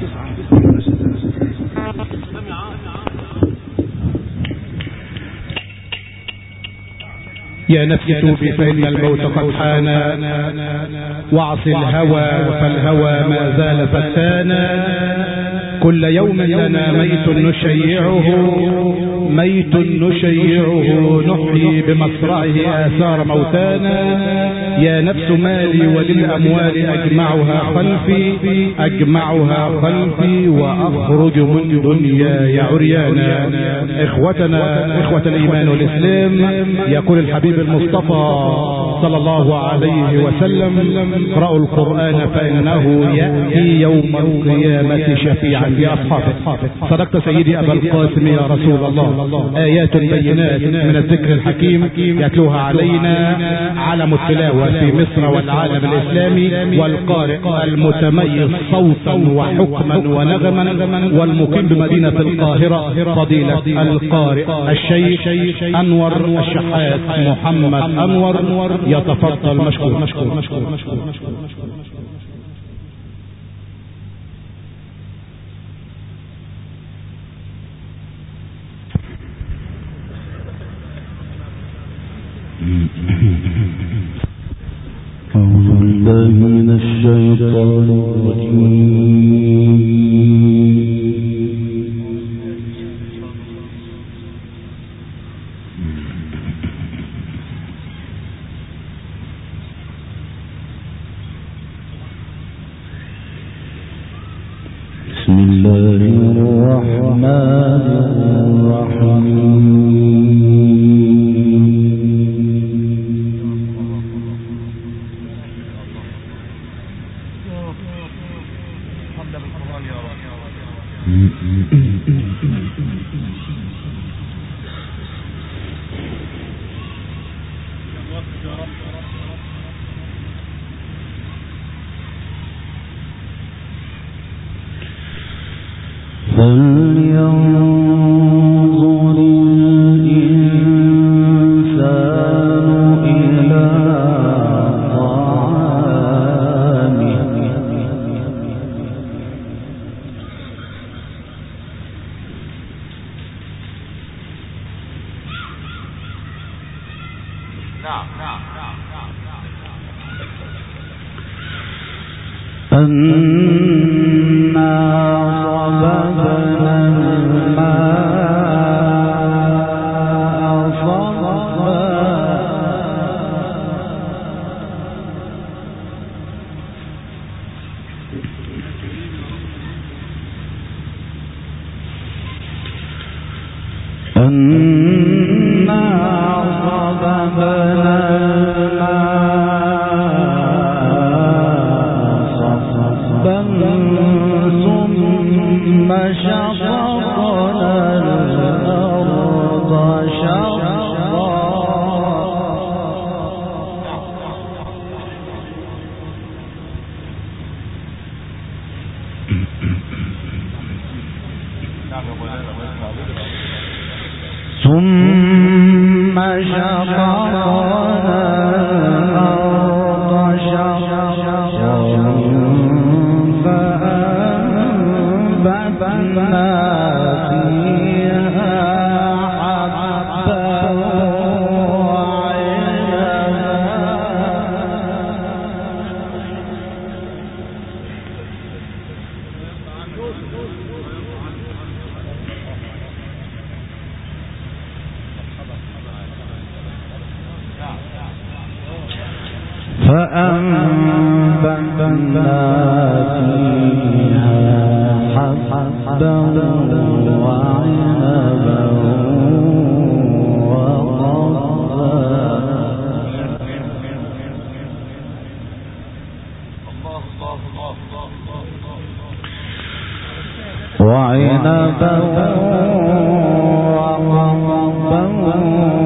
يا نفس توبي فإن الموت قد حان، واعص الهوى فالهوى ما زال فتانا. كل يوم لنا ميت نشيعه، ميت نشيعه نحيي بمصرعه آثار موتانا. يا نفس مالي وللأموال أجمعها خلفي، أجمعها خلفي وأخرج من دنياي عريانا. إخوتنا إخوة الإيمان والإسلام، يقول الحبيب المصطفى صلى الله عليه وسلم: اقرأوا القرآن فإنه يأتي يوم القيامة شفيعا لأصحابه. صدقت سيدي أبا القاسم يا رسول الله. آيات بينات من الذكر الحكيم يتلوها علينا علم التلاوة في مصر والعالم الإسلامي، والقارئ المتميز صوتا وحكما ونغما، والمقيم بمدينة القاهرة فضيلة القارئ الشيخ أنور الشحات محمد أنور. يتفضل مشكور مشكور مشكور مشكور مشكور. أعوذ بالله من الشيطان الرجيم. بسم الله الرحمن الرحيم. فلينظر الإنسان إلى طعامه. أنا صببنا الماء صبا. أنا صببنا ثم شققنا الأرض شقا. ثم شققنا الأرض شقا فأنبتنا فيها حبا فأنبتنا فيها حبا وعنبا وعنبا وقضبا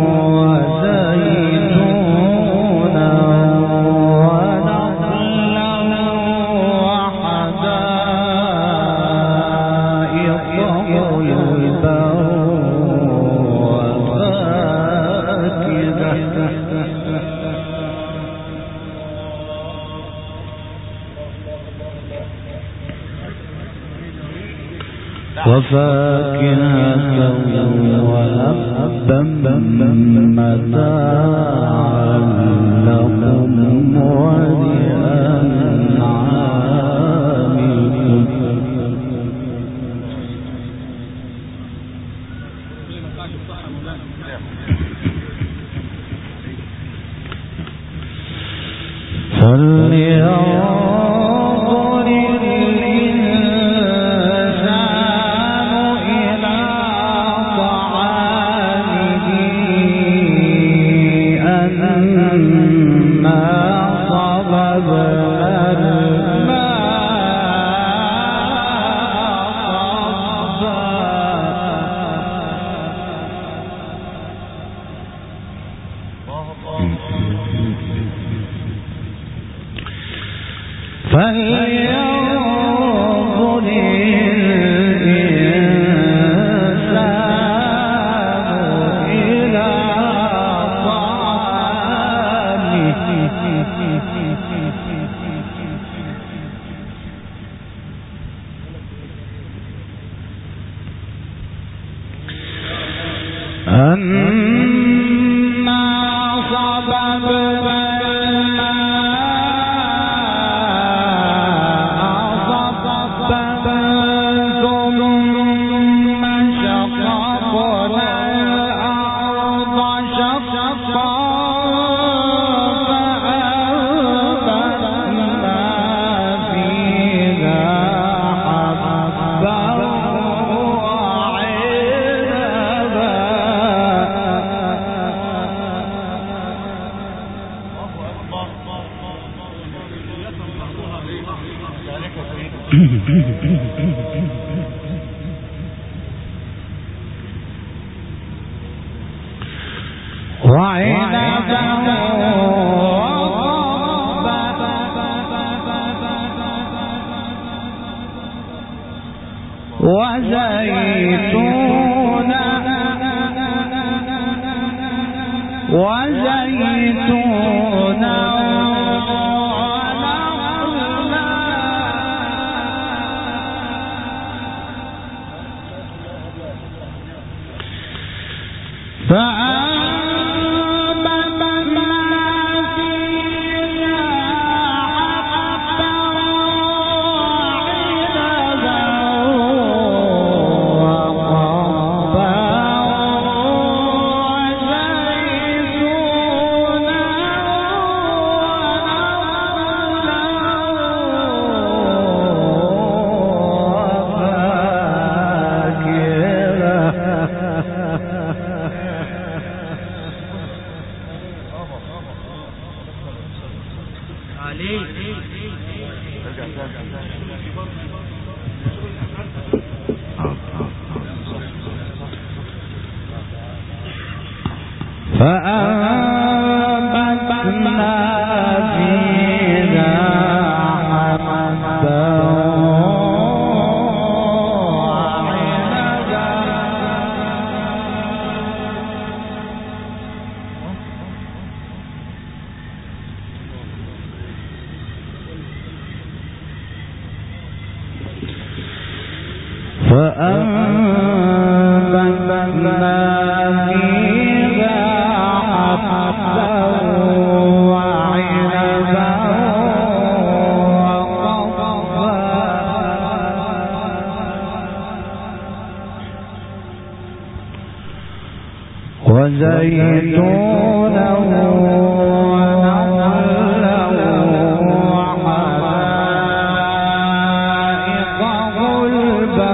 وزيتونا ونخلا وحدائق غلبا وفاكهة. وفاكهة وأبا متاعا لكم ولأنعامكم فلينظر الإنسان إلى طعامه أنا صببنا الماء صبا فلينظر الإنسان إلى طعامه أنا صببنا وزيتونا فأنبتنا فيها حبا وعنبا فأنبتنا فيها حبا وعنبا وقضبا وزيتونا ونخلا وحدائق غلبا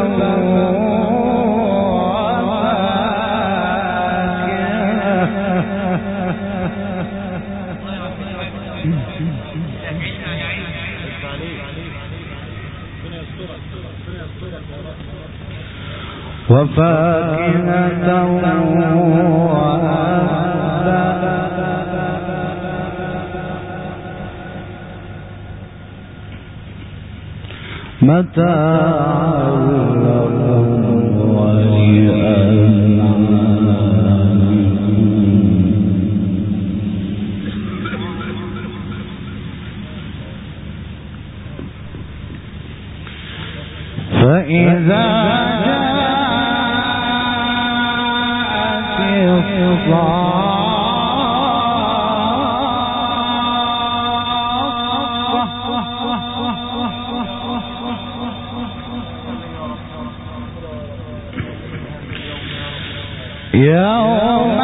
وفاكهة وأبا متاعا لكم ولأنعامكم فإذا جاءت يوم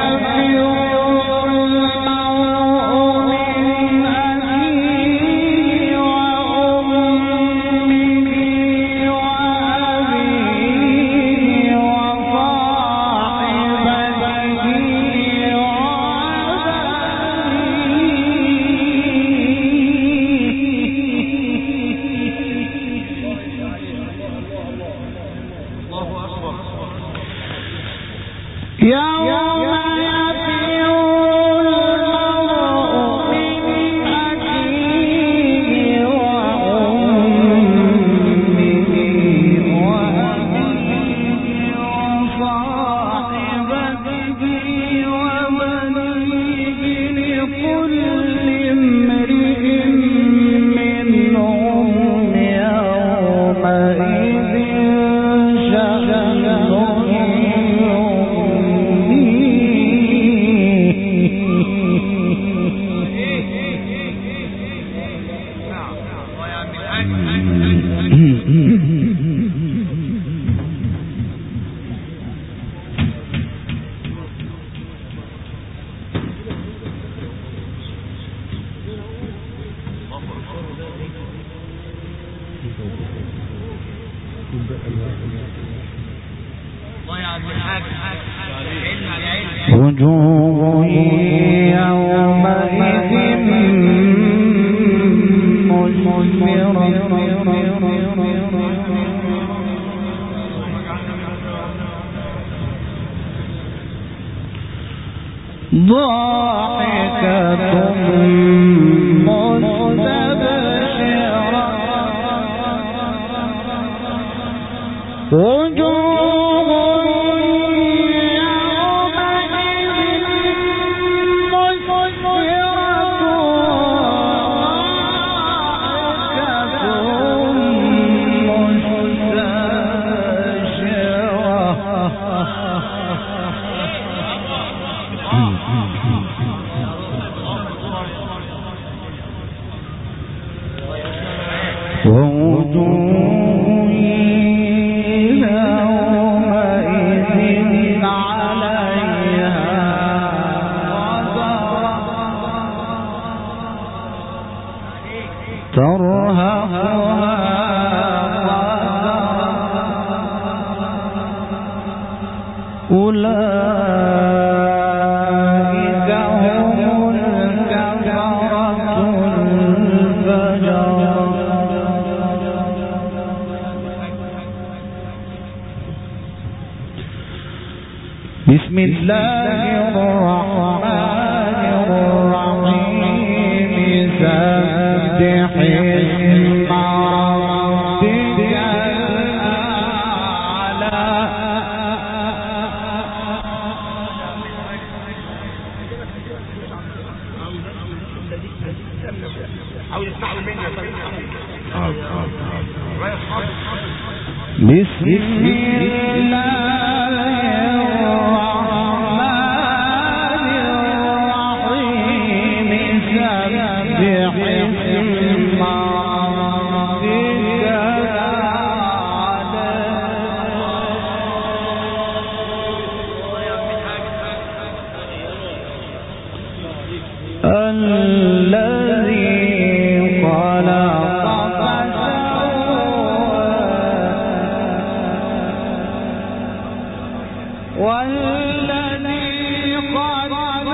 وجوه يومئذ ضاحكة مستبشرة وجوه يومئذ ووجوه يومئذ عليها ترهقها أولئك هم الكفرة الفجرة. بسم الله الرحمن الرحيم سبح اسم ربك الأعلى. بسم الله الرحمن الرحيم سبح اسم ربك الأعلى. الذي خلق والذي قدر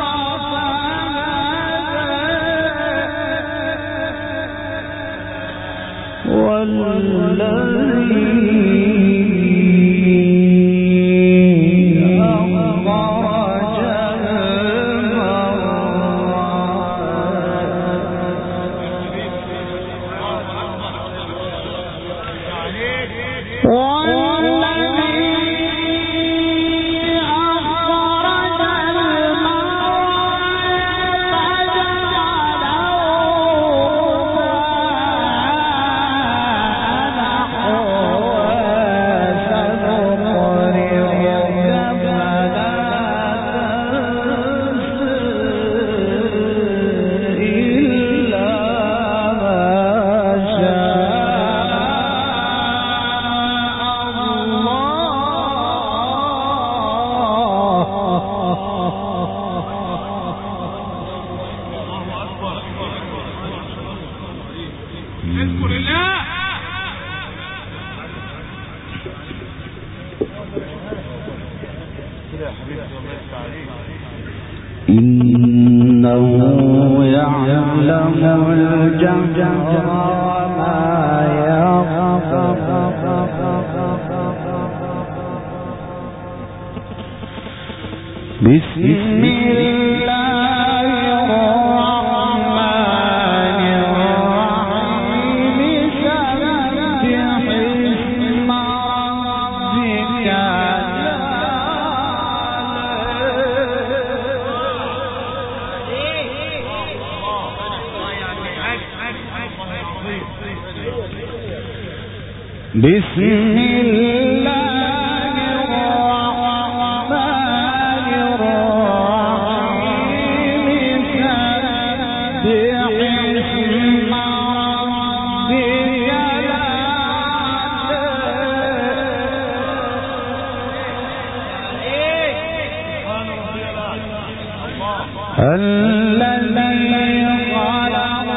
والذي أخرج المرعى إنه يعلم الجهر وما يخفى بسم الله الرحمن الرحيم سبح اسم ربك بسم الله الرحمن الرحيم سبح اسم ربك الذي خلق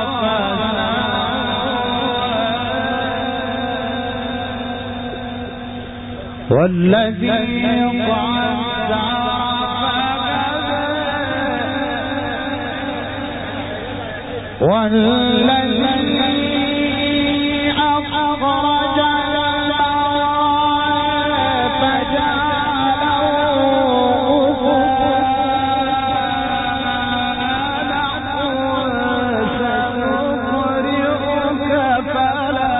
والذي قدر والذي أخرج المرعى فجعله سنقرئك فلا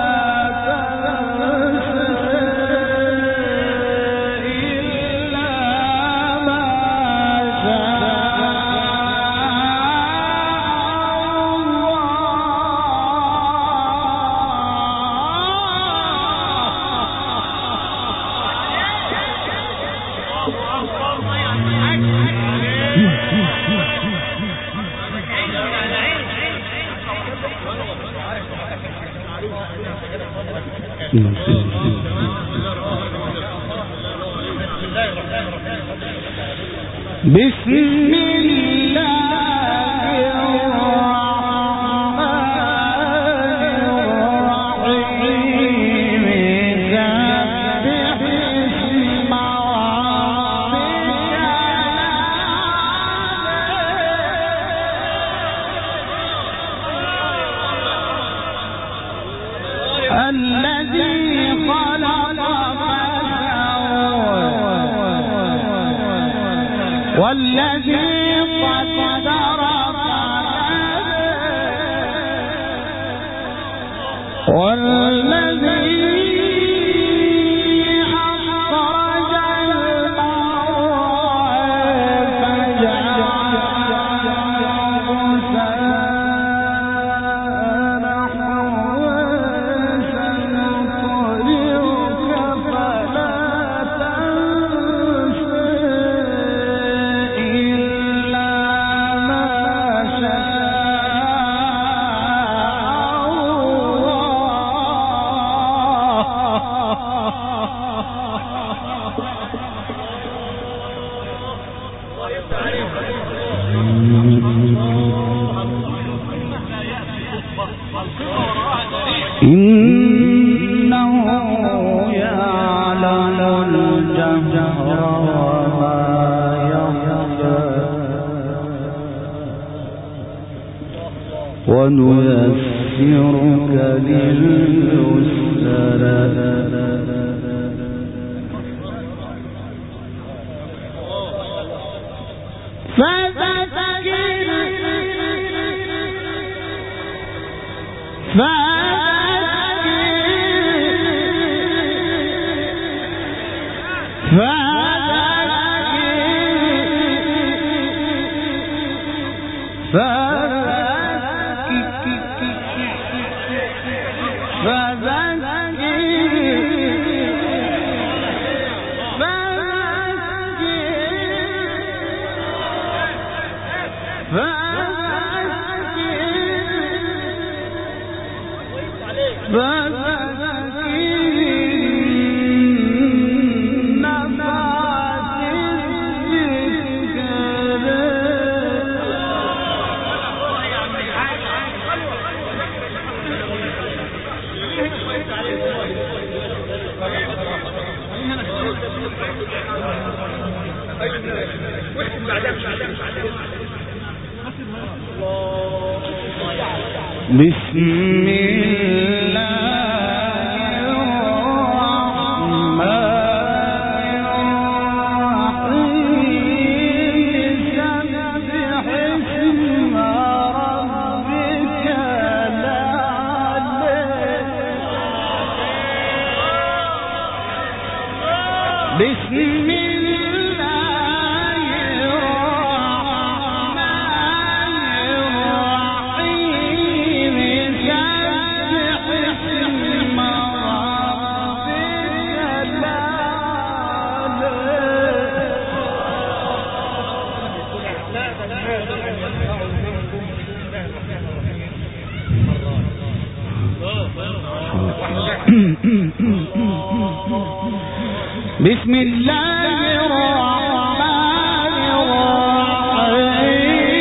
بسم الله الرحمن الرحيم سبح اسم ربك الذي خلق والذي قدر والذي أخرج المرعى فجعله سنقرئك فلا تنسى إلا ما إنه يعلم الجهر وما يخفى ونيسرك لليسرى فذكر النفع بسم الله بسم الله الرحمن الرحيم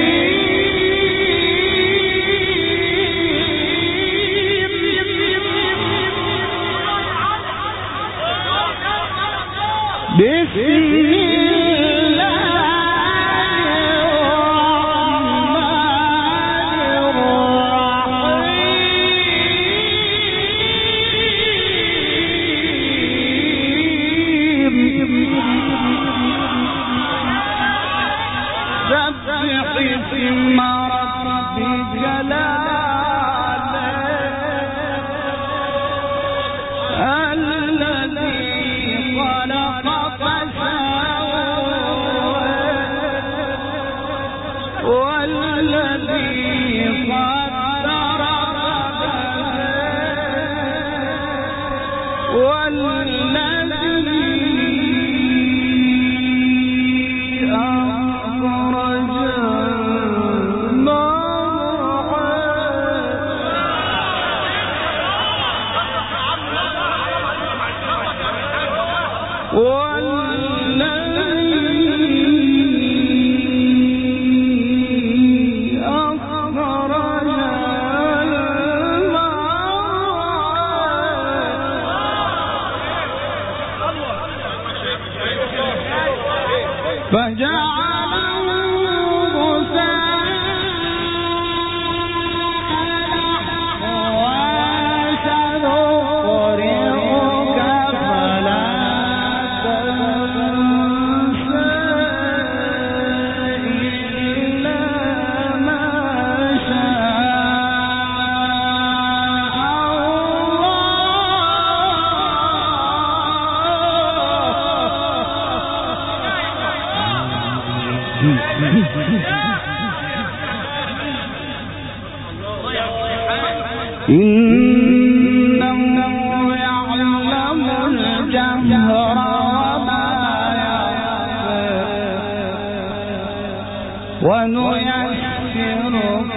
إنه يعلم الجهر وما يخفى ونيسرك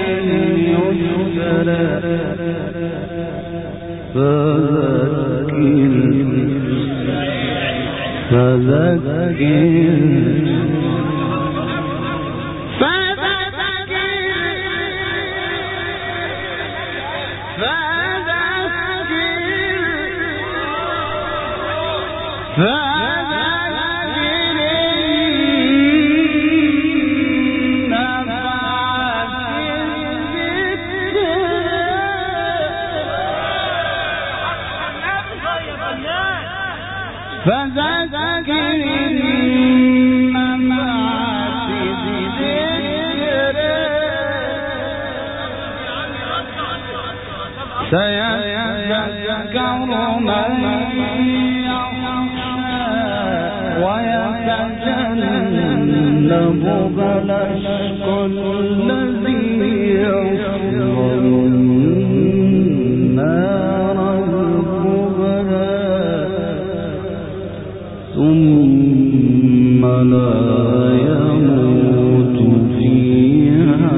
لليسرى سيذكر من يخشى ويتجنبها الأشقى الذي يصلى النار الكبرى ثم لا يموت فيها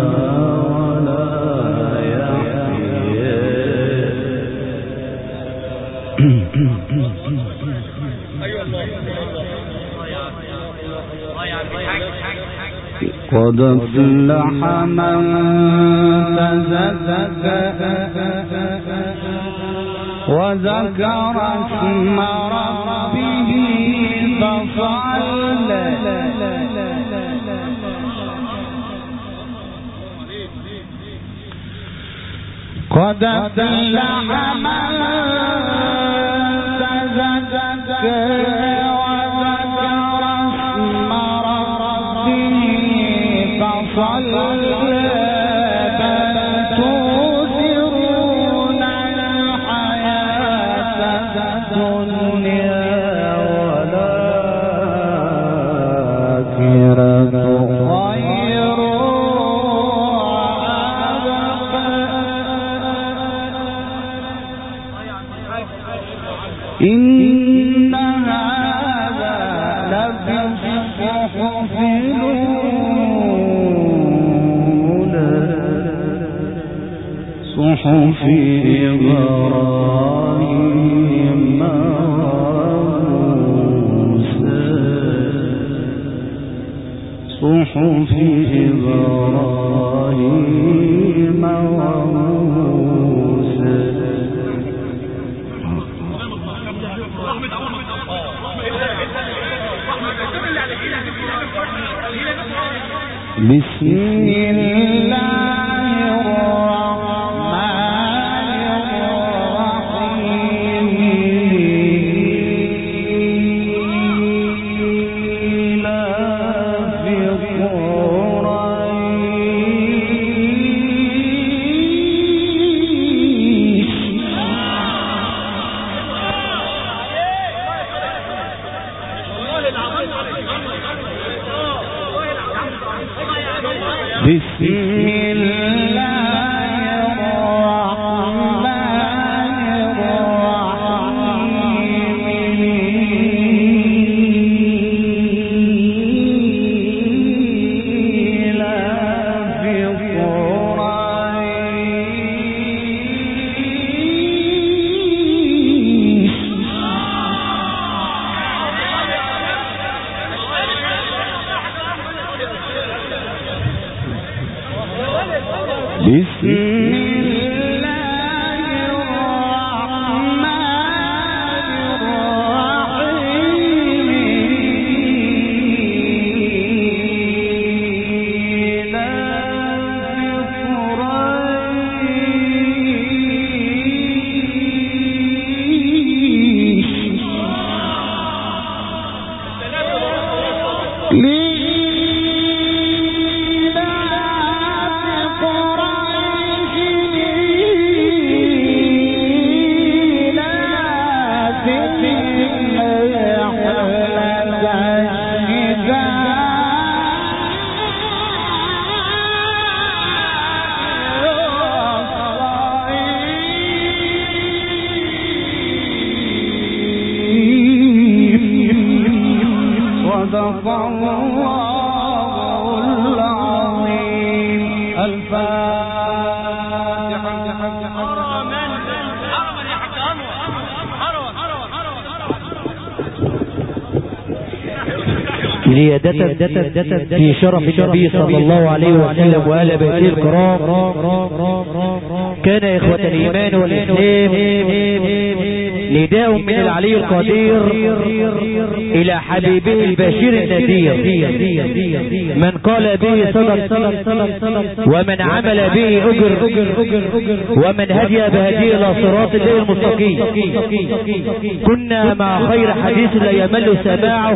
قد أفلح من تزكى وذكر اسم ربه قد أفلح من تزكى وذكر اسم ربه فصلى بل تؤثرون الحياة الدنيا والآخرة خير إن هذا لفي الصحف الأولى صحف إبراهيم وموسى صحف إبراهيم وموسى بسم الله الرحمن الرحيم إيلاف قريش بسم الله الرحمن الرحيم إيلاف قريش بسم الله الرحمن الرحيم إيلاف قريش صدق الله العظيم. الفاتحة. زيادة في شرف النبي صلى الله عليه وسلم وآل بيته الكرام. كان إخوة الإيمان والإسلام نداء من العلي القدير إلى حبيبه البشير النذير، من قال به صدق ومن عمل به أجر ومن هدي بهديه إلى صراط الله المستقيم. كنا مع خير حديث لا يمل سماعه،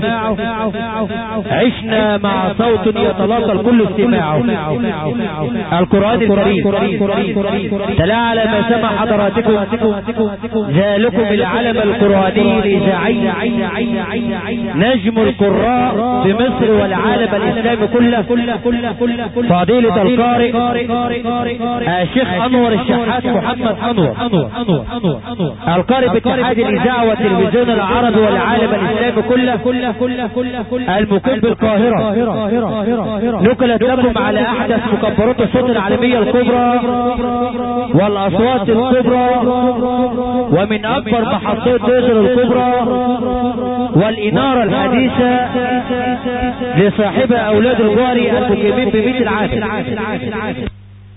عشنا مع صوت يتلاقى الكل استماعه. القرآن الكريم تلا على ما سمع حضراتكم ذلكم العلم القرآني الإذاعي، نجم القراء في مصر والعالم الإسلامي كله، فضيلة القارئ الشيخ أنور الشحات محمد أنور، القارئ باتحاد الإذاعة والتلفزيون العربي والعالم الإسلامي كله، المقيم بالقاهرة. نقلت لكم على أحدث مكبرات الصوت العالمية الكبرى والأصوات الكبرى، ومن أكبر محطات ديزل الكبرى والإنارة الحديثة لصاحبها أولاد الجواري المقيمين ببيت العادل.